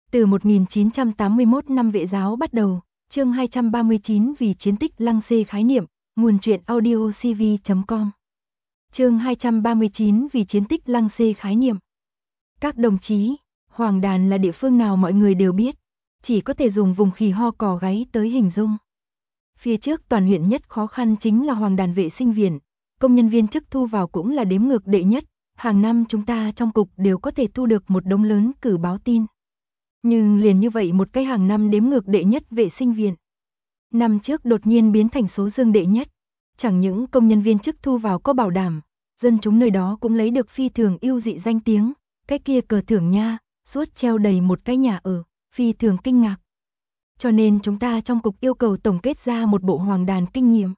Từ 1981 năm vệ giáo bắt đầu, chương 239 vì chiến tích Lăng Xê khái niệm, nguồn truyện audio cv.com. Chương 239 vì chiến tích Lăng Xê khái niệm. Các đồng chí, Hoàng Đàn là địa phương nào mọi người đều biết, chỉ có thể dùng vùng khỉ ho cò gáy tới hình dung. Phía trước toàn huyện nhất khó khăn chính là Hoàng Đàn vệ sinh viện, công nhân viên chức thu vào cũng là đếm ngược đệ nhất, hàng năm chúng ta trong cục đều có thể thu được một đống lớn cử báo tin. Nhưng liền như vậy một cái hàng năm đếm ngược đệ nhất vệ sinh viện. Năm trước đột nhiên biến thành số dương đệ nhất, chẳng những công nhân viên chức thu vào có bảo đảm, dân chúng nơi đó cũng lấy được phi thường ưu dị danh tiếng, cái kia cờ thưởng nha, suốt treo đầy một cái nhà ở, phi thường kinh ngạc. Cho nên chúng ta trong cục yêu cầu tổng kết ra một bộ Hoàng Đàn kinh nghiệm.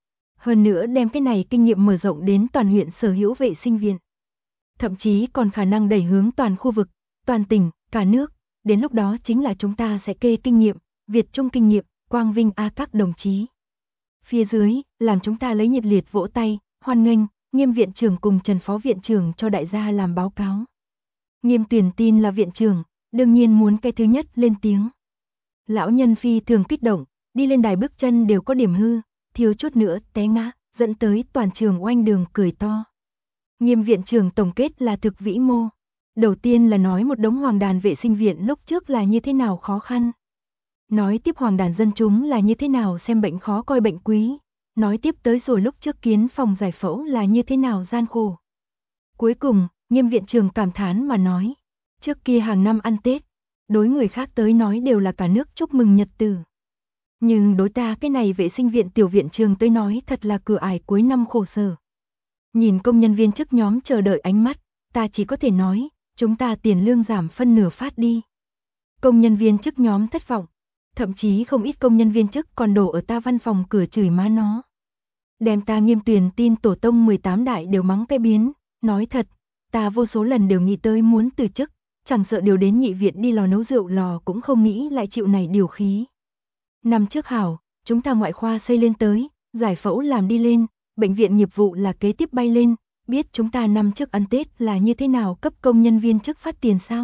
Hơn nữa đem cái này kinh nghiệm mở rộng đến toàn huyện sở hữu vệ sinh viện. Thậm chí còn khả năng đẩy hướng toàn khu vực, toàn tỉnh, cả nước. Đến lúc đó chính là chúng ta sẽ kê kinh nghiệm, Việt Trung kinh nghiệm, quang vinh a các đồng chí. Phía dưới, làm chúng ta lấy nhiệt liệt vỗ tay, hoan nghênh, Nghiêm viện trưởng cùng Trần phó viện trưởng cho đại gia làm báo cáo. Nghiêm tuyển tin là viện trưởng, đương nhiên muốn cái thứ nhất lên tiếng. Lão nhân phi thường kích động, đi lên đài bước chân đều có điểm hư, thiếu chút nữa té ngã, dẫn tới toàn trường oanh đường cười to. Nghiêm viện trưởng tổng kết là thực vĩ mô. Đầu tiên là nói một đống Hoàng Đàn vệ sinh viện lúc trước là như thế nào khó khăn. Nói tiếp Hoàng Đàn dân chúng là như thế nào xem bệnh khó coi bệnh quý. Nói tiếp tới rồi lúc trước kiến phòng giải phẫu là như thế nào gian khổ. Cuối cùng, Nghiêm viện trưởng cảm thán mà nói. Trước kia hàng năm ăn Tết, đối người khác tới nói đều là cả nước chúc mừng nhật tử. Nhưng đối ta cái này vệ sinh viện tiểu viện trường tới nói thật là cửa ải cuối năm khổ sở. Nhìn công nhân viên chức nhóm chờ đợi ánh mắt, ta chỉ có thể nói, chúng ta tiền lương giảm phân nửa phát đi. Công nhân viên chức nhóm thất vọng, thậm chí không ít công nhân viên chức còn đổ ở ta văn phòng cửa chửi má nó. Đem ta Nghiêm tuyển tin tổ tông 18 đại đều mắng cái biến, nói thật, ta vô số lần đều nghĩ tới muốn từ chức, chẳng sợ điều đến nhị viện đi lò nấu rượu lò cũng không nghĩ lại chịu này điều khí. Năm trước hảo, chúng ta ngoại khoa xây lên tới, giải phẫu làm đi lên, bệnh viện nghiệp vụ là kế tiếp bay lên, biết chúng ta năm trước ăn Tết là như thế nào cấp công nhân viên chức phát tiền sao?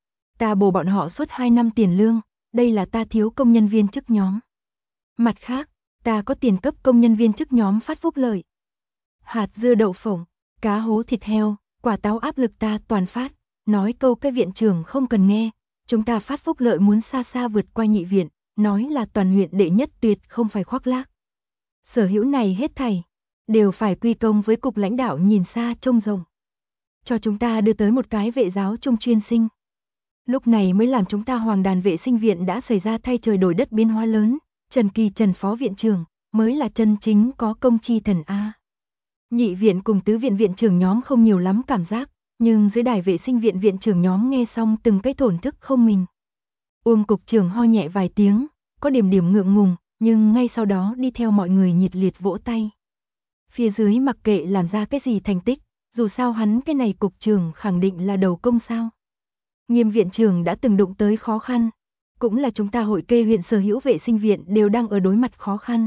Ta bổ bọn họ suốt 2 năm tiền lương, đây là ta thiếu công nhân viên chức nhóm. Mặt khác, ta có tiền cấp công nhân viên chức nhóm phát phúc lợi. Hạt dưa đậu phộng, cá hố thịt heo, quả táo áp lực ta toàn phát, nói câu cái viện trưởng không cần nghe, chúng ta phát phúc lợi muốn xa xa vượt qua nhị viện, nói là toàn huyện đệ nhất tuyệt không phải khoác lác. Sở hữu này hết thảy đều phải quy công với cục lãnh đạo nhìn xa trông rộng. Cho chúng ta đưa tới một cái vệ giáo trung chuyên sinh. Lúc này mới làm chúng ta Hoàng Đàn vệ sinh viện đã xảy ra thay trời đổi đất biến hóa lớn, Trần Kỳ Trần phó viện trưởng mới là chân chính có công chi thần A. Nhị viện cùng tứ viện viện trưởng nhóm không nhiều lắm cảm giác, nhưng dưới đài vệ sinh viện viện trưởng nhóm nghe xong từng cái thổn thức không mình. Cục trưởng ho nhẹ vài tiếng, có điểm ngượng ngùng, nhưng ngay sau đó đi theo mọi người nhiệt liệt vỗ tay. Phía dưới mặc kệ làm ra cái gì thành tích, dù sao hắn cái này cục trưởng khẳng định là đầu công sao. Nghiêm viện trưởng đã từng đụng tới khó khăn, cũng là chúng ta hội kê huyện sở hữu vệ sinh viện đều đang ở đối mặt khó khăn.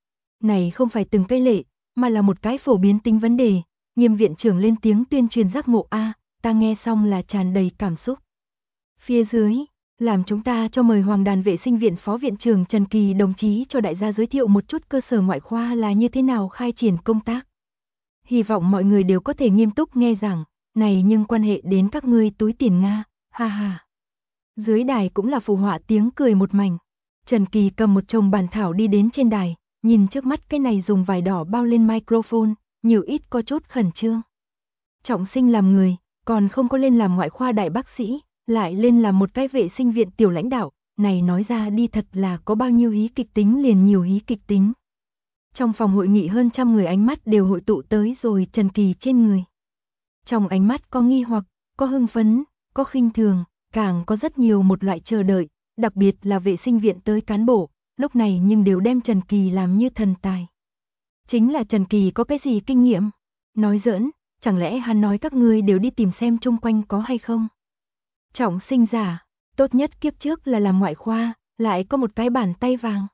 Này không phải từng cái lệ, mà là một cái phổ biến tính vấn đề. Nghiêm viện trưởng lên tiếng tuyên truyền giác ngộ A, ta nghe xong là tràn đầy cảm xúc. Phía dưới, làm chúng ta cho mời Hoàng Đàn vệ sinh viện phó viện trưởng Trần Kỳ đồng chí cho đại gia giới thiệu một chút cơ sở ngoại khoa là như thế nào khai triển công tác. Hy vọng mọi người đều có thể nghiêm túc nghe giảng, này nhưng quan hệ đến các ngươi túi tiền Nga, ha ha. Dưới đài cũng là phù họa tiếng cười một mảnh. Trần Kỳ cầm một chồng bản thảo đi đến trên đài, nhìn trước mắt cái này dùng vải đỏ bao lên microphone, nhiều ít có chút khẩn trương. Trọng sinh làm người, còn không có lên làm ngoại khoa đại bác sĩ, lại lên làm một cái vệ sinh viện tiểu lãnh đạo, này nói ra đi thật là có bao nhiêu hí kịch tính liền nhiều hí kịch tính. Trong phòng hội nghị hơn 100 người ánh mắt đều hội tụ tới rồi Trần Kỳ trên người. Trong ánh mắt có nghi hoặc, có hưng phấn, có khinh thường, càng có rất nhiều một loại chờ đợi, đặc biệt là vệ sinh viện tới cán bộ, lúc này nhưng đều đem Trần Kỳ làm như thần tài. Chính là Trần Kỳ có cái gì kinh nghiệm? Nói giỡn, chẳng lẽ hắn nói các ngươi đều đi tìm xem chung quanh có hay không? Trọng sinh giả, tốt nhất kiếp trước là làm ngoại khoa, lại có một cái bàn tay vàng.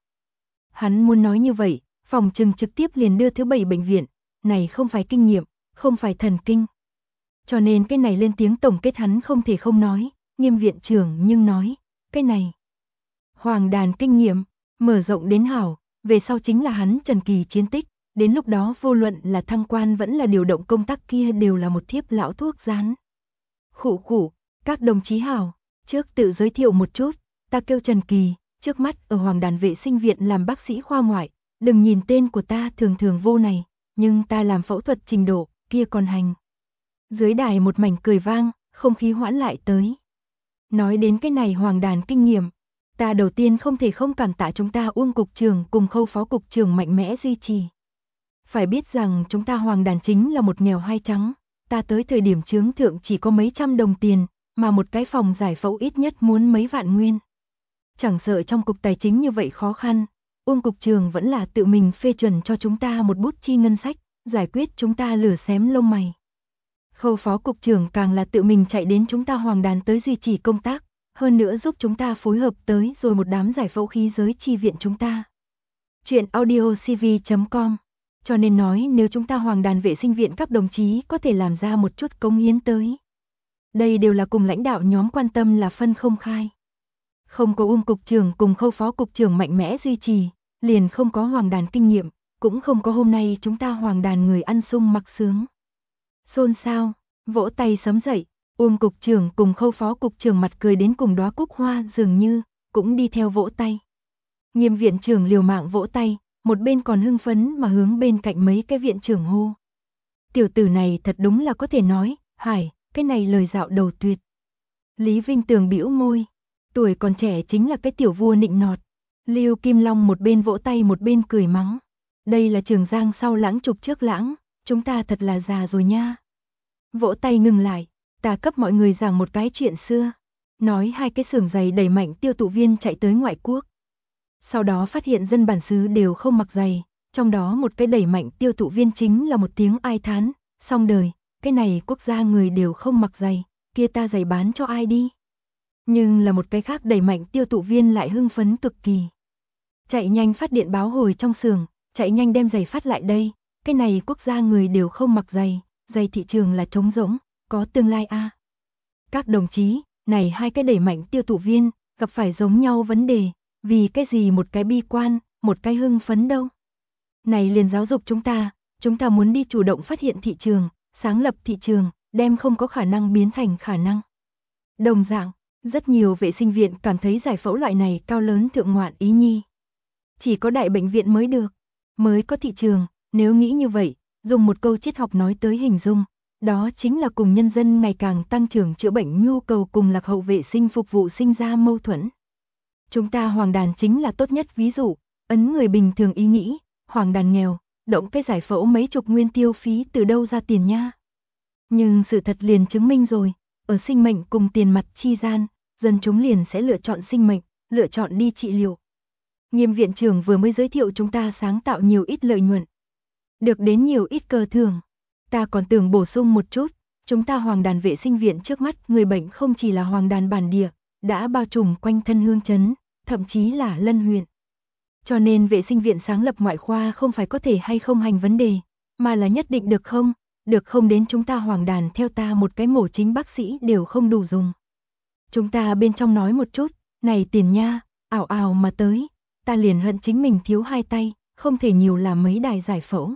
Hắn muốn nói như vậy, phòng trừng trực tiếp liền đưa thứ 7 bệnh viện, này không phải kinh nghiệm, không phải thần kinh. Cho nên cái này lên tiếng tổng kết hắn không thể không nói, Nghiêm viện trưởng nhưng nói, cái này. Hoàng đàn kinh nghiệm, mở rộng đến hảo, về sau chính là hắn Trần Kỳ chiến tích, đến lúc đó vô luận là thăng quan vẫn là điều động công tác kia đều là một thiếp lão thuốc rán. Khụ khụ, các đồng chí hảo, trước tự giới thiệu một chút, ta kêu Trần Kỳ, trước mắt ở Hoàng đàn vệ sinh viện làm bác sĩ khoa ngoại, đừng nhìn tên của ta thường thường vô này, nhưng ta làm phẫu thuật trình độ, kia còn hành. Dưới đài một mảnh cười vang, không khí hoãn lại tới. Nói đến cái này Hoàng đàn kinh nghiệm, ta đầu tiên không thể không cảm tạ chúng ta Uông cục trưởng cùng Khâu phó cục trưởng mạnh mẽ duy trì. Phải biết rằng chúng ta Hoàng đàn chính là một nghèo hai trắng, ta tới thời điểm chướng thượng chỉ có mấy trăm đồng tiền, mà một cái phòng giải phẫu ít nhất muốn mấy vạn nguyên. Chẳng sợ trong cục tài chính như vậy khó khăn, Uông cục trưởng vẫn là tự mình phê chuẩn cho chúng ta một bút chi ngân sách, giải quyết chúng ta lửa xém lông mày. Khâu phó cục trưởng càng là tự mình chạy đến chúng ta Hoàng đàn tới duy trì công tác, hơn nữa giúp chúng ta phối hợp tới rồi một đám giải phẫu khí giới chi viện chúng ta. Chuyện audiocv.com. Cho nên nói nếu chúng ta Hoàng đàn vệ sinh viện các đồng chí có thể làm ra một chút cống hiến tới. Đây đều là cùng lãnh đạo nhóm quan tâm là phân không khai. Không có Uông cục trưởng cùng Khâu phó cục trưởng mạnh mẽ duy trì, liền không có Hoàng đàn kinh nghiệm, cũng không có hôm nay chúng ta Hoàng đàn người ăn sung mặc sướng. Xôn xao, vỗ tay sấm dậy, Uông cục trưởng cùng Khâu phó cục trưởng mặt cười đến cùng đóa cúc hoa dường như, cũng đi theo vỗ tay. Nghiêm viện trưởng liều mạng vỗ tay, một bên còn hưng phấn mà hướng bên cạnh mấy cái viện trưởng hô. Tiểu tử này thật đúng là có thể nói, hải, cái này lời dạo đầu tuyệt. Lý Vinh Tường bĩu môi, tuổi còn trẻ chính là cái tiểu vua nịnh nọt. Lưu Kim Long một bên vỗ tay một bên cười mắng. Đây là Trường Giang sau lãng trục trước lãng, chúng ta thật là già rồi nha. Vỗ tay ngừng lại, ta cấp mọi người giảng một cái chuyện xưa. Nói hai cái xưởng giày đẩy mạnh tiêu thụ viên chạy tới ngoại quốc. Sau đó phát hiện dân bản xứ đều không mặc giày, trong đó một cái đẩy mạnh tiêu thụ viên chính là một tiếng ai thán, xong đời, cái này quốc gia người đều không mặc giày, kia ta giày bán cho ai đi. Nhưng là một cái khác đẩy mạnh tiêu thụ viên lại hưng phấn cực kỳ. Chạy nhanh phát điện báo hồi trong xưởng, chạy nhanh đem giày phát lại đây, cái này quốc gia người đều không mặc giày, giày thị trường là trống rỗng, có tương lai a. Các đồng chí, này hai cái đẩy mạnh tiêu thụ viên, gặp phải giống nhau vấn đề, vì cái gì một cái bi quan, một cái hưng phấn đâu. Này liền giáo dục chúng ta muốn đi chủ động phát hiện thị trường, sáng lập thị trường, đem không có khả năng biến thành khả năng. Đồng dạng, rất nhiều vệ sinh viện cảm thấy giải phẫu loại này cao lớn thượng ngoạn ý nhi. Chỉ có đại bệnh viện mới được, mới có thị trường, nếu nghĩ như vậy, dùng một câu triết học nói tới hình dung, đó chính là cùng nhân dân ngày càng tăng trưởng chữa bệnh nhu cầu cùng lạc hậu vệ sinh phục vụ sinh ra mâu thuẫn. Chúng ta Hoàng đàn chính là tốt nhất ví dụ, ấn người bình thường ý nghĩ, Hoàng đàn nghèo, động cái giải phẫu mấy chục nguyên tiêu phí từ đâu ra tiền nha. Nhưng sự thật liền chứng minh rồi, ở sinh mệnh cùng tiền mặt chi gian, dân chúng liền sẽ lựa chọn sinh mệnh, lựa chọn đi trị liệu. Nghiêm viện trưởng vừa mới giới thiệu chúng ta sáng tạo nhiều ít lợi nhuận, được đến nhiều ít cờ thưởng. Ta còn tưởng bổ sung một chút, chúng ta Hoàng đàn vệ sinh viện trước mắt người bệnh không chỉ là Hoàng đàn bản địa, đã bao trùm quanh thân Hương Trấn, thậm chí là Lân huyện. Cho nên vệ sinh viện sáng lập ngoại khoa không phải có thể hay không hành vấn đề, mà là nhất định được không đến chúng ta Hoàng đàn theo ta một cái mổ chính bác sĩ đều không đủ dùng. Chúng ta bên trong nói một chút, này tiền nha, ảo ảo mà tới, ta liền hận chính mình thiếu hai tay, không thể nhiều làm mấy đài giải phẫu.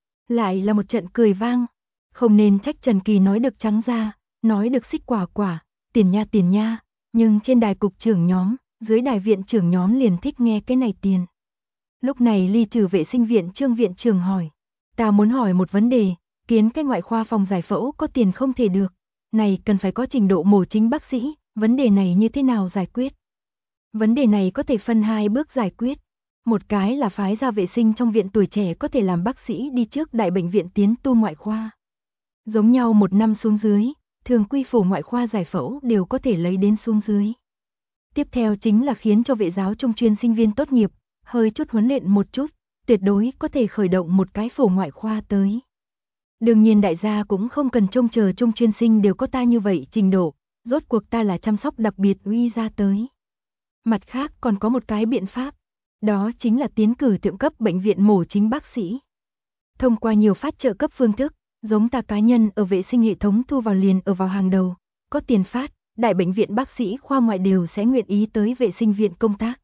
Lại là một trận cười vang, không nên trách Trần Kỳ nói được trắng ra, nói được xích quả quả, tiền nha, nhưng trên đài cục trưởng nhóm, dưới đài viện trưởng nhóm liền thích nghe cái này tiền. Lúc này ly trừ vệ sinh viện Trương viện trưởng hỏi, ta muốn hỏi một vấn đề, kiến cái ngoại khoa phòng giải phẫu có tiền không thể được, này cần phải có trình độ mổ chính bác sĩ, vấn đề này như thế nào giải quyết? Vấn đề này có thể phân hai bước giải quyết. Một cái là phái ra vệ sinh trong viện tuổi trẻ có thể làm bác sĩ đi trước đại bệnh viện tiến tu ngoại khoa. Giống nhau một năm xuống dưới, thường quy phổ ngoại khoa giải phẫu đều có thể lấy đến xuống dưới. Tiếp theo chính là khiến cho vệ giáo trung chuyên sinh viên tốt nghiệp, hơi chút huấn luyện một chút, tuyệt đối có thể khởi động một cái phổ ngoại khoa tới. Đương nhiên đại gia cũng không cần trông chờ trung chuyên sinh đều có ta như vậy trình độ, rốt cuộc ta là chăm sóc đặc biệt uy ra tới. Mặt khác còn có một cái biện pháp, đó chính là tiến cử thượng cấp bệnh viện mổ chính bác sĩ. Thông qua nhiều phát trợ cấp phương thức, giống ta cá nhân ở vệ sinh hệ thống thu vào liền ở vào hàng đầu, có tiền phát, đại bệnh viện bác sĩ khoa ngoại đều sẽ nguyện ý tới vệ sinh viện công tác.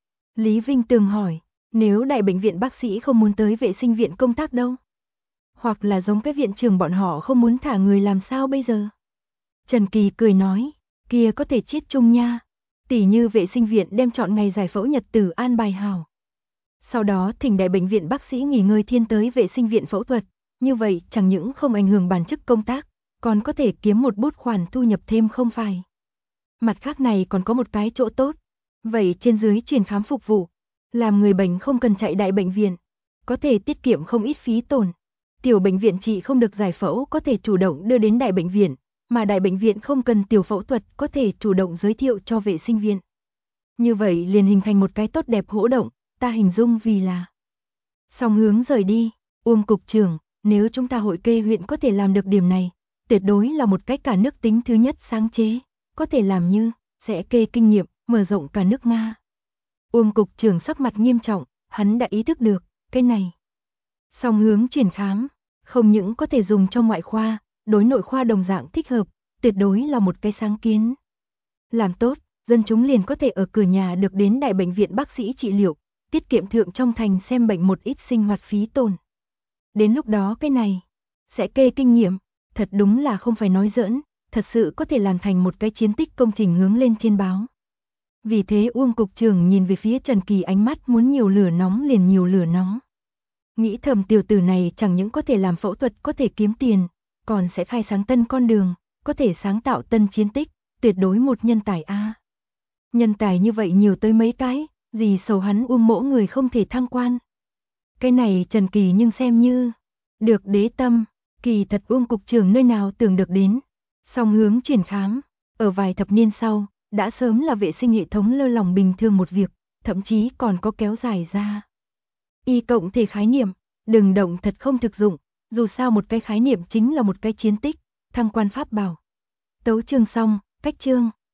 Lý Vinh Tường hỏi, nếu đại bệnh viện bác sĩ không muốn tới vệ sinh viện công tác đâu? Hoặc là giống cái viện trưởng bọn họ không muốn thả người làm sao bây giờ? Trần Kỳ cười nói, kia có thể chiết chung nha. Tỉ như vệ sinh viện đem chọn ngày giải phẫu nhật tử an bài hảo. Sau đó thỉnh đại bệnh viện bác sĩ nghỉ ngơi thiên tới vệ sinh viện phẫu thuật, như vậy chẳng những không ảnh hưởng bản chức công tác, còn có thể kiếm một bút khoản thu nhập thêm không phải. Mặt khác này còn có một cái chỗ tốt, vậy trên dưới truyền khám phục vụ, làm người bệnh không cần chạy đại bệnh viện, có thể tiết kiệm không ít phí tổn. Tiểu bệnh viện trị không được giải phẫu có thể chủ động đưa đến đại bệnh viện, mà đại bệnh viện không cần tiểu phẫu thuật có thể chủ động giới thiệu cho vệ sinh viện. Như vậy liền hình thành một cái tốt đẹp hỗ động, ta hình dung vì là song hướng rời đi. Uông cục trưởng, nếu chúng ta hội kê huyện có thể làm được điểm này, tuyệt đối là một cái cả nước tính thứ nhất sáng chế, có thể làm như, sẽ kê kinh nghiệm, mở rộng cả nước Nga. Uông cục trưởng sắc mặt nghiêm trọng, hắn đã ý thức được, cái này. Song hướng chuyển khám, không những có thể dùng cho ngoại khoa, đối nội khoa đồng dạng thích hợp, tuyệt đối là một cái sáng kiến. Làm tốt, dân chúng liền có thể ở cửa nhà được đến đại bệnh viện bác sĩ trị liệu, tiết kiệm thượng trong thành xem bệnh một ít sinh hoạt phí tổn. Đến lúc đó cái này, sẽ kê kinh nghiệm, thật đúng là không phải nói giỡn, thật sự có thể làm thành một cái chiến tích công trình hướng lên trên báo. Vì thế Uông cục trưởng nhìn về phía Trần Kỳ ánh mắt muốn nhiều lửa nóng liền nhiều lửa nóng. Nghĩ thầm tiểu tử này chẳng những có thể làm phẫu thuật có thể kiếm tiền, còn sẽ khai sáng tân con đường, có thể sáng tạo tân chiến tích, tuyệt đối một nhân tài a. Nhân tài như vậy nhiều tới mấy cái, gì sầu hắn Uông mỗ người không thể thăng quan. Cái này Trần Kỳ nhưng xem như được đế tâm, kỳ thật Uông cục trưởng nơi nào tưởng được đến. Song hướng chuyển khám, ở vài thập niên sau, đã sớm là vệ sinh hệ thống lơ lỏng bình thường một việc, thậm chí còn có kéo dài ra. Y cộng thể khái niệm, đừng động thật không thực dụng, dù sao một cái khái niệm chính là một cái chiến tích, thăng quan pháp bảo. Tấu chương xong, cách chương.